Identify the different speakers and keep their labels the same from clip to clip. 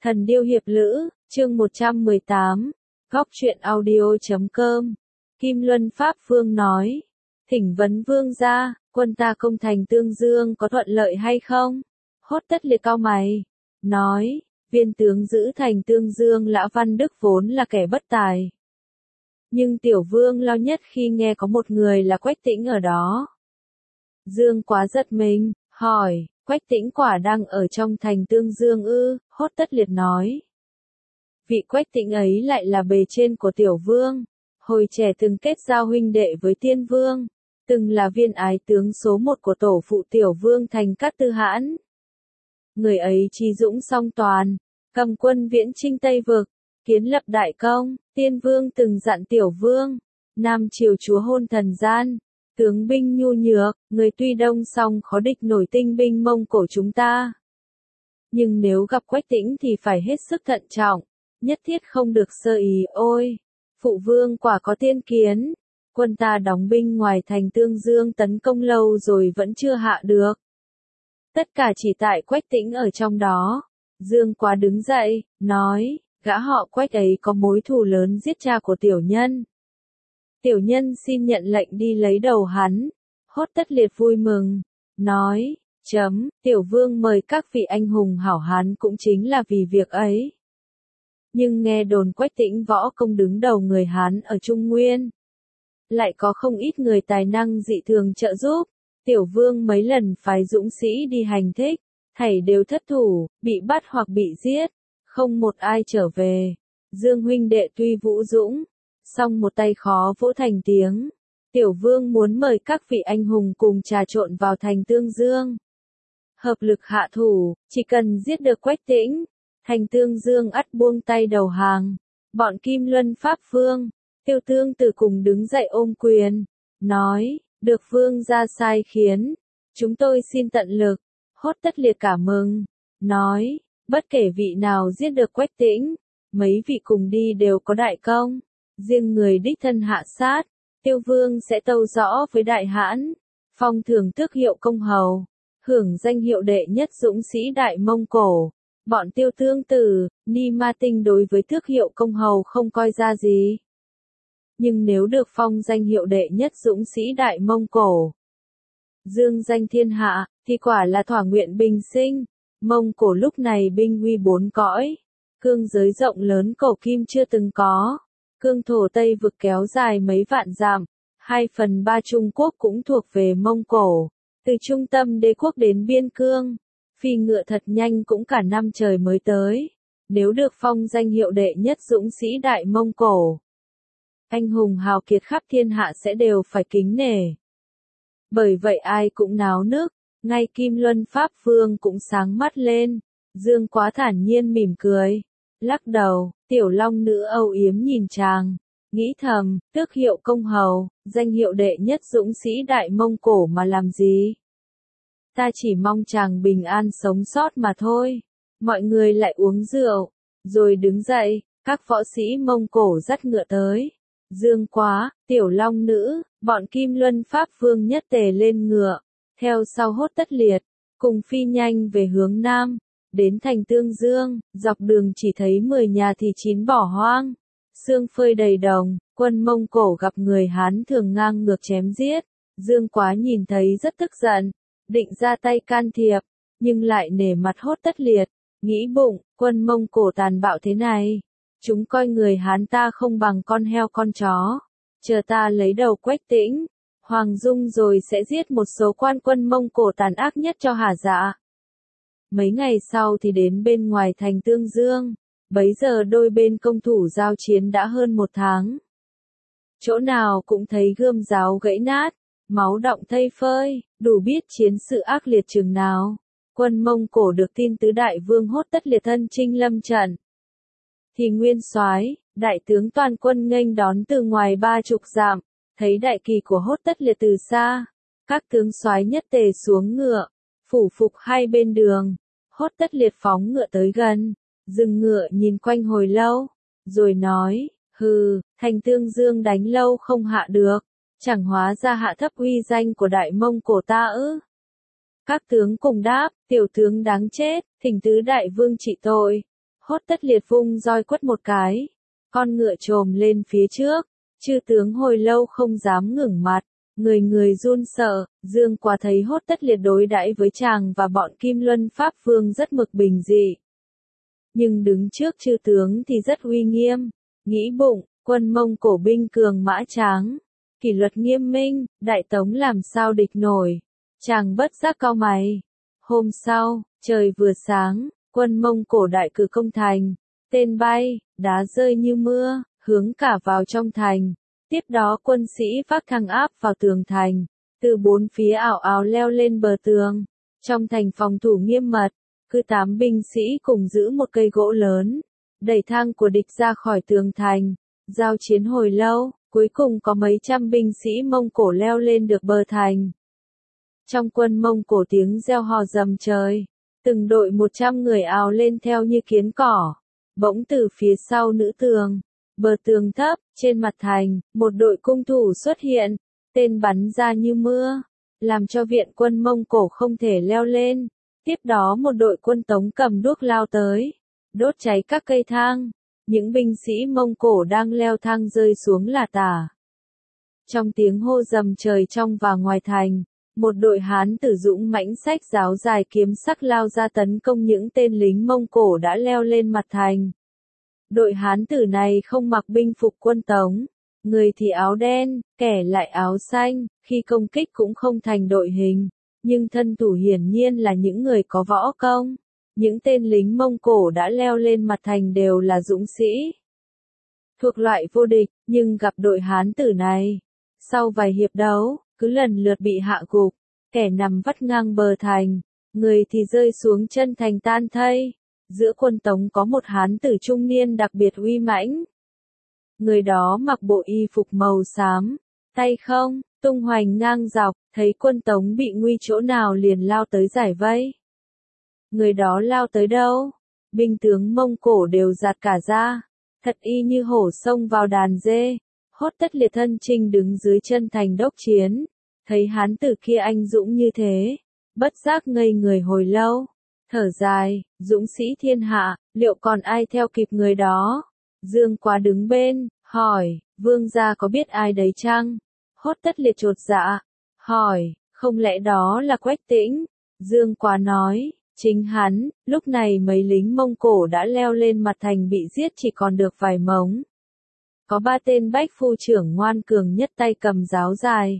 Speaker 1: Thần điêu hiệp lữ, chương 118, góc truyện audio.com. Kim Luân Pháp Vương nói, thỉnh vấn vương gia, quân ta công thành Tương Dương có thuận lợi hay không? Hốt Tất Liệt cau mày, nói, viên tướng giữ thành Tương Dương Lã Văn Đức vốn là kẻ bất tài. Nhưng tiểu vương lo nhất khi nghe có một người là Quách Tĩnh ở đó. Dương quá giật mình, hỏi, Quách Tĩnh quả đang ở trong thành Tương Dương ư? Hốt Tất Liệt nói. Vị Quách Tĩnh ấy lại là bề trên của tiểu vương, hồi trẻ từng kết giao huynh đệ với tiên vương, từng là viên ái tướng số một của tổ phụ tiểu vương thành Cát Tư Hãn. Người ấy trí dũng song toàn, cầm quân viễn chinh Tây Vực, kiến lập đại công. Tiên vương từng dặn tiểu vương, Nam triều chúa hôn thần gian, tướng binh nhu nhược, người tuy đông song khó địch nổi tinh binh Mông Cổ chúng ta. Nhưng nếu gặp Quách Tĩnh thì phải hết sức thận trọng, nhất thiết không được sơ ý. Ôi, phụ vương quả có tiên kiến, quân ta đóng binh ngoài thành Tương Dương tấn công lâu rồi vẫn chưa hạ được. Tất cả chỉ tại Quách Tĩnh ở trong đó. Dương quá đứng dậy, nói, gã họ Quách ấy có mối thù lớn giết cha của tiểu nhân. Tiểu nhân xin nhận lệnh đi lấy đầu hắn. Hốt Tất Liệt vui mừng, nói, tiểu vương mời các vị anh hùng hảo hán cũng chính là vì việc ấy. Nhưng nghe đồn Quách Tĩnh võ công đứng đầu người Hán ở Trung Nguyên. Lại có không ít người tài năng dị thường trợ giúp. Tiểu vương mấy lần phái dũng sĩ đi hành thích, thảy đều thất thủ, bị bắt hoặc bị giết, không một ai trở về. Dương huynh đệ tuy vũ dũng, song một tay khó vỗ thành tiếng. Tiểu vương muốn mời các vị anh hùng cùng trà trộn vào thành Tương Dương. Hợp lực hạ thủ, chỉ cần giết được Quách Tĩnh, thành Tương Dương ắt buông tay đầu hàng. Bọn Kim Luân Pháp Vương, Tiêu Tương Tử cùng đứng dậy ôm quyền, nói, được vương gia sai khiến, chúng tôi xin tận lực. Hốt Tất Liệt cảm mừng, nói, bất kể vị nào giết được Quách Tĩnh, mấy vị cùng đi đều có đại công. Riêng người đích thân hạ sát, Tiêu vương sẽ tâu rõ với đại hãn, phong thưởng tước hiệu công hầu, hưởng danh hiệu đệ nhất dũng sĩ Đại Mông Cổ. Bọn Tiêu Tương Tử, Ni Ma Tinh đối với tước hiệu công hầu không coi ra gì. Nhưng nếu được phong danh hiệu đệ nhất dũng sĩ Đại Mông Cổ, dương danh thiên hạ, thì quả là thỏa nguyện bình sinh. Mông Cổ lúc này binh uy bốn cõi, cương giới rộng lớn cổ kim chưa từng có. Cương thổ Tây Vực kéo dài mấy vạn dặm, 2/3 Trung Quốc cũng thuộc về Mông Cổ. Từ trung tâm đế quốc đến biên cương, phi ngựa thật nhanh cũng cả năm trời mới tới. Nếu được phong danh hiệu đệ nhất dũng sĩ Đại Mông Cổ, anh hùng hào kiệt khắp thiên hạ sẽ đều phải kính nể. Bởi vậy ai cũng náo nức, ngay Kim Luân Pháp Vương cũng sáng mắt lên. Dương quá thản nhiên mỉm cười, lắc đầu. Tiểu Long Nữ âu yếm nhìn chàng, nghĩ thầm, tước hiệu công hầu, danh hiệu đệ nhất dũng sĩ Đại Mông Cổ mà làm gì? Ta chỉ mong chàng bình an sống sót mà thôi. Mọi người lại uống rượu, rồi đứng dậy, các võ sĩ Mông Cổ dắt ngựa tới. Dương quá, Tiểu Long Nữ, bọn Kim Luân Pháp Vương nhất tề lên ngựa, theo sau Hốt Tất Liệt, cùng phi nhanh về hướng Nam. Đến thành Tương Dương, dọc đường chỉ thấy 10 nhà thì 9 bỏ hoang, xương phơi đầy đồng. Quân Mông Cổ gặp người Hán thường ngang ngược chém giết. Dương quá nhìn thấy rất tức giận, định ra tay can thiệp, nhưng lại nể mặt Hốt Tất Liệt, nghĩ bụng, quân Mông Cổ tàn bạo thế này, chúng coi người Hán ta không bằng con heo con chó. Chờ ta lấy đầu Quách Tĩnh, Hoàng Dung rồi sẽ giết một số quan quân Mông Cổ tàn ác nhất cho hả dạ. Mấy ngày sau thì đến bên ngoài thành Tương Dương, bấy giờ đôi bên công thủ giao chiến đã hơn 1 tháng. Chỗ nào cũng thấy gươm giáo gãy nát, máu đọng thây phơi, đủ biết chiến sự ác liệt chừng nào. Quân Mông Cổ được tin tứ đại vương Hốt Tất Liệt thân chinh lâm trận, thì nguyên soái, đại tướng toàn quân nghênh đón từ ngoài 30 dặm, thấy đại kỳ của Hốt Tất Liệt từ xa, các tướng soái nhất tề xuống ngựa, phủ phục hai bên đường. Hốt Tất Liệt phóng ngựa tới gần, dừng ngựa nhìn quanh hồi lâu, rồi nói, hừ, thành Tương Dương đánh lâu không hạ được, chẳng hóa ra hạ thấp uy danh của Đại Mông Cổ ta ư? Các tướng cùng đáp, tiểu tướng đáng chết, thỉnh tứ đại vương trị tội. Hốt Tất Liệt vung roi quất một cái, con ngựa trồm lên phía trước, chư tướng hồi lâu không dám ngẩng mặt, người người run sợ. Dương Quá thấy Hốt Tất Liệt đối đãi với chàng và bọn Kim Luân Pháp Vương rất mực bình dị, nhưng đứng trước chư tướng thì rất uy nghiêm, nghĩ bụng, quân Mông Cổ binh cường mã tráng, kỷ luật nghiêm minh, Đại Tống làm sao địch nổi. Chàng bất giác cau mày. Hôm sau, trời vừa sáng, quân Mông Cổ đại cử công thành, tên bay, đá rơi như mưa, hướng cả vào trong thành. Tiếp đó quân sĩ vác thang áp vào tường thành, từ bốn phía ảo ảo leo lên bờ tường. Trong thành phòng thủ nghiêm mật, cứ 8 binh sĩ cùng giữ một cây gỗ lớn, đẩy thang của địch ra khỏi tường thành. Giao chiến hồi lâu, cuối cùng có mấy trăm binh sĩ Mông Cổ leo lên được bờ thành. Trong quân Mông Cổ tiếng reo hò rầm trời, từng đội 100 người ào lên theo như kiến cỏ. Bỗng từ phía sau nữ tường, bờ tường thấp, trên mặt thành, một đội cung thủ xuất hiện, tên bắn ra như mưa, làm cho viện quân Mông Cổ không thể leo lên. Tiếp đó một đội quân Tống cầm đuốc lao tới, đốt cháy các cây thang. Những binh sĩ Mông Cổ đang leo thang rơi xuống là tả. Trong tiếng hô rầm trời trong và ngoài thành, một đội Hán tử dũng mãnh xách giáo dài kiếm sắc lao ra tấn công những tên lính Mông Cổ đã leo lên mặt thành. Đội Hán tử này không mặc binh phục quân Tống, người thì áo đen, kẻ lại áo xanh, khi công kích cũng không thành đội hình, nhưng thân thủ hiển nhiên là những người có võ công. Những tên lính Mông Cổ đã leo lên mặt thành đều là dũng sĩ, thuộc loại vô địch, nhưng gặp đội Hán tử này, sau vài hiệp đấu, cứ lần lượt bị hạ gục, kẻ nằm vắt ngang bờ thành, người thì rơi xuống chân thành tan thây. Giữa quân Tống có một Hán tử trung niên đặc biệt uy mãnh. Người đó mặc bộ y phục màu xám, tay không, tung hoành ngang dọc, thấy quân Tống bị nguy chỗ nào liền lao tới giải vây. Người đó lao tới đâu, binh tướng Mông Cổ đều giạt cả ra, thật y như hổ xông vào đàn dê. Hốt Tất Liệt thân chinh đứng dưới chân thành đốc chiến, thấy Hán tử kia anh dũng như thế, bất giác ngây người hồi lâu, thở dài, dũng sĩ thiên hạ, liệu còn ai theo kịp người đó? Dương Quá đứng bên, hỏi, vương gia có biết ai đấy chăng? Hốt Tất Liệt chột dạ, hỏi, không lẽ đó là Quách Tĩnh? Dương Quá nói, chính hắn. Lúc này mấy lính Mông Cổ đã leo lên mặt thành bị giết chỉ còn được vài mống. Có 3 tên bách phu trưởng ngoan cường nhất tay cầm giáo dài.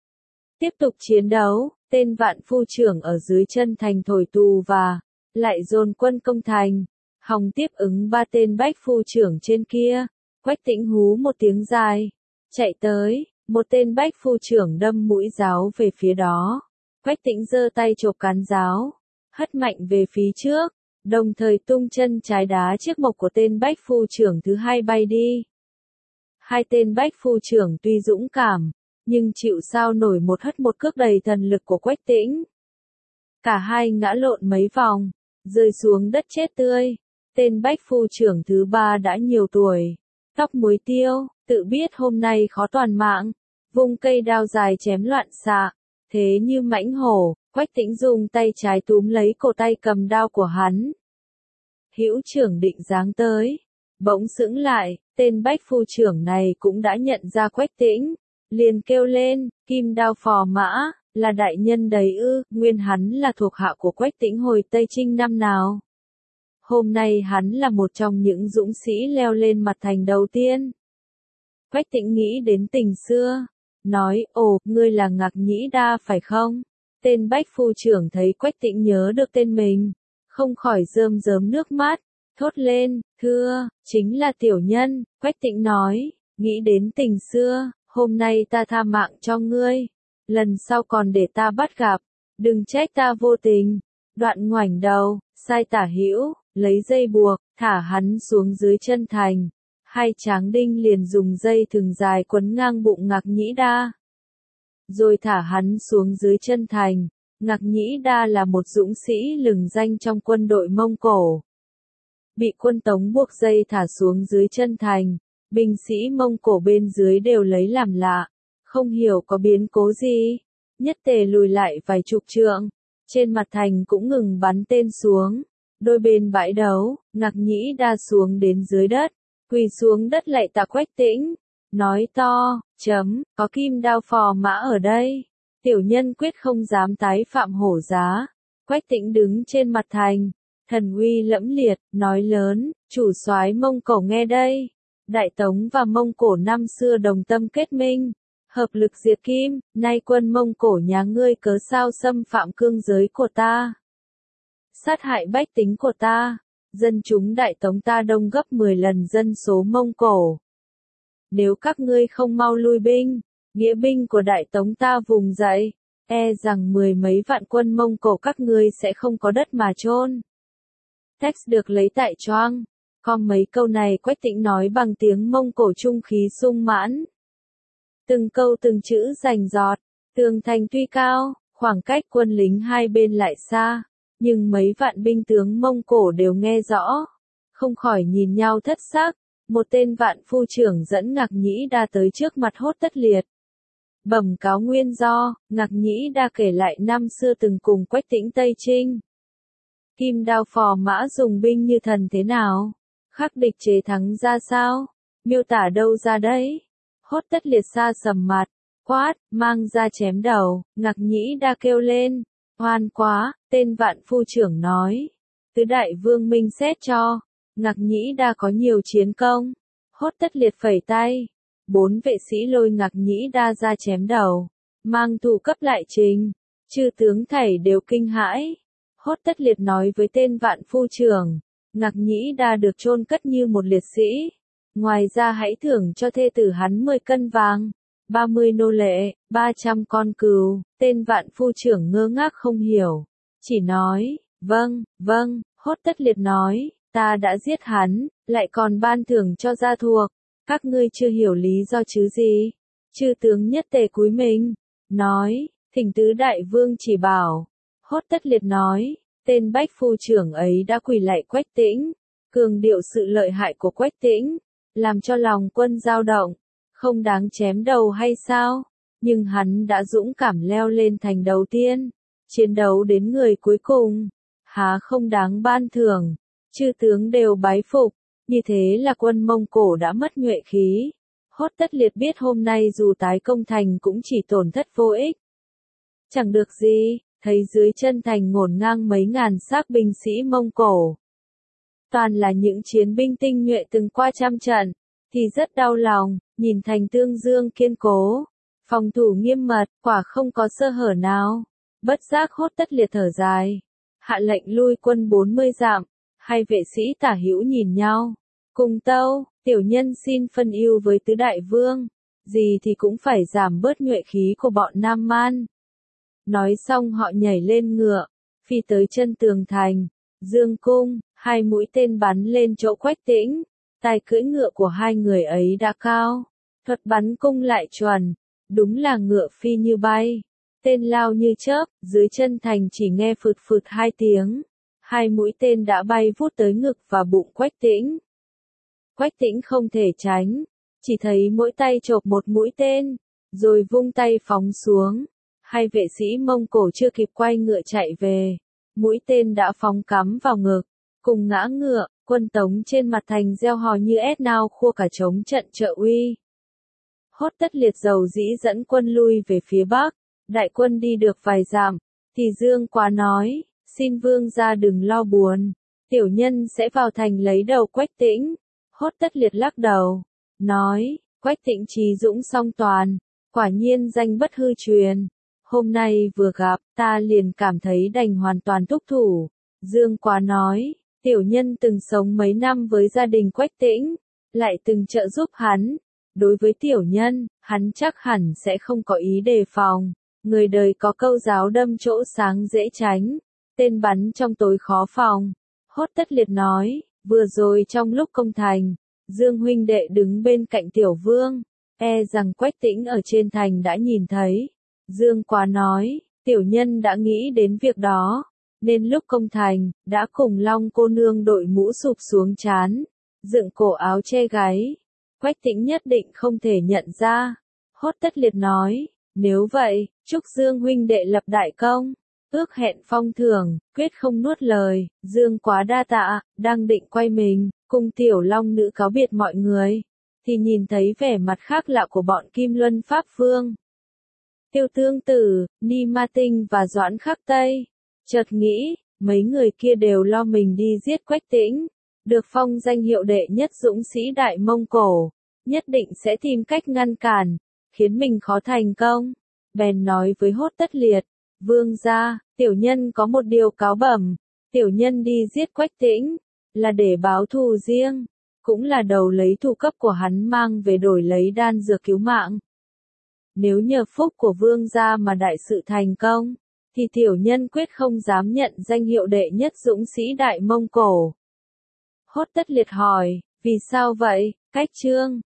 Speaker 1: Tiếp tục chiến đấu, tên vạn phu trưởng ở dưới chân thành thổi tù và lại dồn quân công thành. Hòng tiếp ứng 3 tên bách phu trưởng trên kia. Quách Tĩnh hú một tiếng dài, chạy tới, một tên bách phu trưởng đâm mũi giáo về phía đó. Quách Tĩnh giơ tay chộp cán giáo, hất mạnh về phía trước, đồng thời tung chân trái đá chiếc mộc của tên bách phu trưởng thứ hai bay đi. 2 tên bách phu trưởng tuy dũng cảm, nhưng chịu sao nổi một hất một cước đầy thần lực của Quách Tĩnh. Cả hai ngã lộn mấy vòng, rơi xuống đất chết tươi. Tên bách phu trưởng thứ 3 đã nhiều tuổi, tóc muối tiêu, tự biết hôm nay khó toàn mạng, vung cây đao dài chém loạn xạ, thế như mãnh hổ. Quách Tĩnh dùng tay trái túm lấy cổ tay cầm đao của hắn. Hữu trưởng định giáng tới, bỗng sững lại, tên bách phu trưởng này cũng đã nhận ra Quách Tĩnh, liền kêu lên, Kim Đao Phò Mã, là đại nhân đấy ư? Nguyên hắn là thuộc hạ của Quách Tĩnh hồi Tây Trinh năm nào. Hôm nay hắn là một trong những dũng sĩ leo lên mặt thành đầu tiên. Quách Tĩnh nghĩ đến tình xưa, nói, ồ, ngươi là Ngạc Nhĩ Đa phải không? Tên bách phu trưởng thấy Quách Tĩnh nhớ được tên mình, không khỏi rơm rớm nước mắt, thốt lên, thưa, chính là tiểu nhân. Quách Tĩnh nói, nghĩ đến tình xưa, hôm nay ta tha mạng cho ngươi, lần sau còn để ta bắt gặp, đừng trách ta vô tình. Đoạn ngoảnh đầu, sai tả hữu, lấy dây buộc, thả hắn xuống dưới chân thành. 2 tráng đinh liền dùng dây thừng dài quấn ngang bụng Ngạc Nhĩ Đa, rồi thả hắn xuống dưới chân thành. Ngạc Nhĩ Đa là một dũng sĩ lừng danh trong quân đội Mông Cổ. Bị quân Tống buộc dây thả xuống dưới chân thành, binh sĩ Mông Cổ bên dưới đều lấy làm lạ, không hiểu có biến cố gì, nhất tề lùi lại vài chục trượng, trên mặt thành cũng ngừng bắn tên xuống. Đôi bên bãi đấu, Ngạc Nhĩ Đa xuống đến dưới đất, quỳ xuống đất lạy tạ Quách Tĩnh, nói to, có Kim Đao phò mã ở đây, tiểu nhân quyết không dám tái phạm hổ giá. Quách Tĩnh đứng trên mặt thành, thần uy lẫm liệt, nói lớn, chủ soái Mông Cổ nghe đây, Đại Tống và Mông Cổ năm xưa đồng tâm kết minh, hợp lực diệt Kim, nay quân Mông Cổ nhà ngươi cớ sao xâm phạm cương giới của ta, sát hại bách tính của ta, dân chúng Đại Tống ta đông gấp 10 lần dân số Mông Cổ. Nếu các ngươi không mau lui binh, nghĩa binh của Đại Tống ta vùng dậy, e rằng 10 mấy vạn quân Mông Cổ các ngươi sẽ không có đất mà chôn. Text được lấy tại Choang. Com mấy câu này Quách Tĩnh nói bằng tiếng Mông Cổ trung khí sung mãn. Từng câu từng chữ rành rọt, tường thành tuy cao, khoảng cách quân lính hai bên lại xa, nhưng mấy vạn binh tướng Mông Cổ đều nghe rõ, không khỏi nhìn nhau thất sắc. Một tên vạn phu trưởng dẫn Ngạc Nhĩ Đa tới trước mặt Hốt Tất Liệt. Bẩm cáo nguyên do, Ngạc Nhĩ Đa kể lại năm xưa từng cùng Quách Tĩnh Tây Trinh. Kim Đao phò mã dùng binh như thần thế nào? Khắc địch chế thắng ra sao? Miêu tả đâu ra đấy? Hốt Tất Liệt xa sầm mặt, quát, mang ra chém đầu. Ngạc Nhĩ Đa kêu lên, oan quá, tên vạn phu trưởng nói. Tứ đại vương minh xét cho. Ngạc Nhĩ Đa có nhiều chiến công. Hốt Tất Liệt phẩy tay. 4 vệ sĩ lôi Ngạc Nhĩ Đa ra chém đầu. Mang thủ cấp lại trình. Chư tướng thảy đều kinh hãi. Hốt Tất Liệt nói với tên vạn phu trưởng. Ngạc Nhĩ Đa được chôn cất như một liệt sĩ. Ngoài ra hãy thưởng cho thê tử hắn 10 cân vàng, 30 nô lệ, 300 con cừu. Tên vạn phu trưởng ngơ ngác không hiểu. Chỉ nói, vâng. Hốt Tất Liệt nói. Ta đã giết hắn, lại còn ban thưởng cho gia thuộc. Các ngươi chưa hiểu lý do chứ gì? Chư tướng nhất tề cúi mình, nói, thỉnh tứ đại vương chỉ bảo. Hốt Tất Liệt nói, tên bách phu trưởng ấy đã quỳ lạy Quách Tĩnh, cường điệu sự lợi hại của Quách Tĩnh, làm cho lòng quân dao động, không đáng chém đầu hay sao? Nhưng hắn đã dũng cảm leo lên thành đầu tiên, chiến đấu đến người cuối cùng, há không đáng ban thưởng. Chư tướng đều bái phục, như thế là quân Mông Cổ đã mất nhuệ khí. Hốt Tất Liệt biết hôm nay dù tái công thành cũng chỉ tổn thất vô ích. Chẳng được gì, thấy dưới chân thành ngổn ngang mấy ngàn xác binh sĩ Mông Cổ. Toàn là những chiến binh tinh nhuệ từng qua trăm trận, thì rất đau lòng, nhìn thành tương dương kiên cố, phòng thủ nghiêm mật, quả không có sơ hở nào. Bất giác Hốt Tất Liệt thở dài, hạ lệnh lui quân 40 dặm. Hai vệ sĩ tả hữu nhìn nhau. Cùng tâu, tiểu nhân xin phân ưu với tứ đại vương. Gì thì cũng phải giảm bớt nhuệ khí của bọn Nam Man. Nói xong họ nhảy lên ngựa, phi tới chân tường thành. Dương cung, 2 mũi tên bắn lên chỗ Quách Tĩnh. Tài cưỡi ngựa của hai người ấy đã cao. Thuật bắn cung lại chuẩn. Đúng là ngựa phi như bay. Tên lao như chớp, dưới chân thành chỉ nghe phụt phụt 2 tiếng. 2 mũi tên đã bay vút tới ngực và bụng Quách Tĩnh. Quách Tĩnh không thể tránh, chỉ thấy mỗi tay chộp một mũi tên, rồi vung tay phóng xuống. Hai vệ sĩ Mông Cổ chưa kịp quay ngựa chạy về, mũi tên đã phóng cắm vào ngực, cùng ngã ngựa, quân Tống trên mặt thành reo hò như ét nao khua cả trống trận trợ uy. Hốt Tất Liệt dầu dĩ dẫn quân lui về phía bắc, đại quân đi được vài dặm, thì Dương Quá nói. Xin vương gia đừng lo buồn, tiểu nhân sẽ vào thành lấy đầu Quách Tĩnh. Hốt Tất Liệt lắc đầu, nói, Quách Tĩnh trí dũng song toàn, quả nhiên danh bất hư truyền. Hôm nay vừa gặp, ta liền cảm thấy đành hoàn toàn thúc thủ. Dương Quá nói, tiểu nhân từng sống mấy năm với gia đình Quách Tĩnh, lại từng trợ giúp hắn. Đối với tiểu nhân, hắn chắc hẳn sẽ không có ý đề phòng. Người đời có câu giáo đâm chỗ sáng dễ tránh. Tên bắn trong tối khó phòng. Hốt Tất Liệt nói, vừa rồi trong lúc công thành, Dương huynh đệ đứng bên cạnh tiểu vương, e rằng Quách Tĩnh ở trên thành đã nhìn thấy. Dương Quá nói, tiểu nhân đã nghĩ đến việc đó, nên lúc công thành, đã cùng Long cô nương đội mũ sụp xuống trán, dựng cổ áo che gáy. Quách Tĩnh nhất định không thể nhận ra. Hốt Tất Liệt nói, nếu vậy, chúc Dương huynh đệ lập đại công. ước hẹn phong thưởng, quyết không nuốt lời, Dương Quá đa tạ, đang định quay mình, cùng Tiểu Long Nữ cáo biệt mọi người, thì nhìn thấy vẻ mặt khác lạ của bọn Kim Luân Pháp Vương. Tiêu Tương Tử, Ni Ma Tinh và Doãn Khắc Tây, chợt nghĩ, mấy người kia đều lo mình đi giết Quách Tĩnh, được phong danh hiệu đệ nhất dũng sĩ Đại Mông Cổ, nhất định sẽ tìm cách ngăn cản, khiến mình khó thành công. Bèn nói với Hốt Tất Liệt, vương gia, tiểu nhân có một điều cáo bẩm, tiểu nhân đi giết Quách Tĩnh, là để báo thù riêng, cũng là đầu lấy thù cấp của hắn mang về đổi lấy đan dược cứu mạng. Nếu nhờ phúc của vương gia mà đại sự thành công, thì tiểu nhân quyết không dám nhận danh hiệu đệ nhất dũng sĩ Đại Mông Cổ. Hốt Tất Liệt hỏi, vì sao vậy, Cách Trương?